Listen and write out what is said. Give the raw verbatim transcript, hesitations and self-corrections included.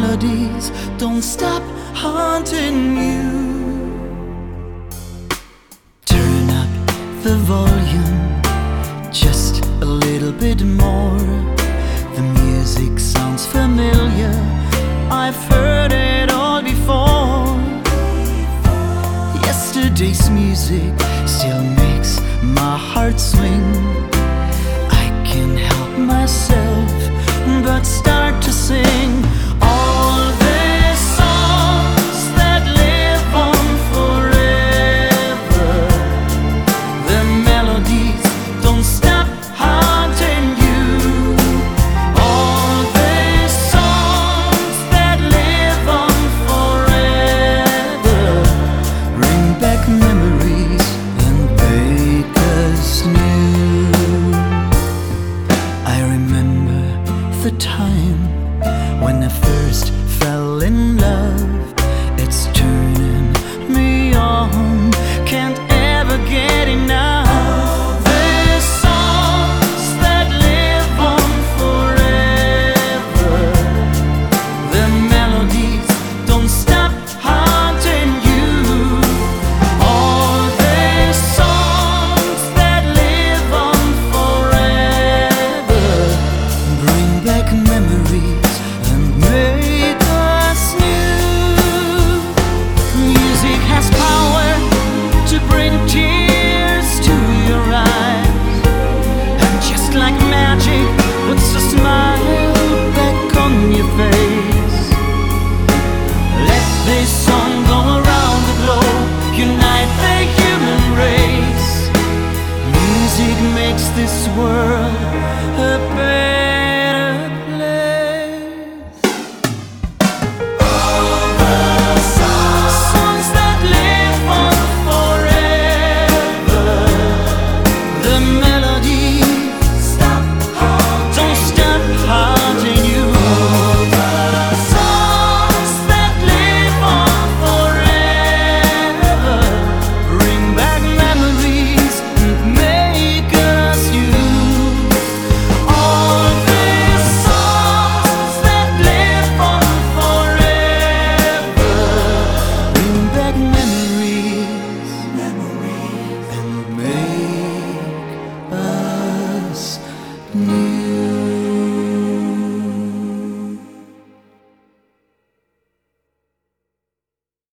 melodies don't stop haunting you. Turn up the volume just a little bit more. The music sounds familiar, I've heard it all before. Yesterday's music still makes my heart swing. I can't help myself but start to sing all the songs that live on forever. The melodies don't stop haunting you. All the songs that live on forever bring back memories and make us new. I remember the time when I first fell in love. It's turning me on, can't ever get enough. All the songs that live on forever, the melodies don't stop haunting you. All the songs that live on forever bring back memories and make us new. Music has power to bring tears to your eyes, and just like magic puts a smile back on your face. Let this song go around the globe, unite the human race. Music makes this world a better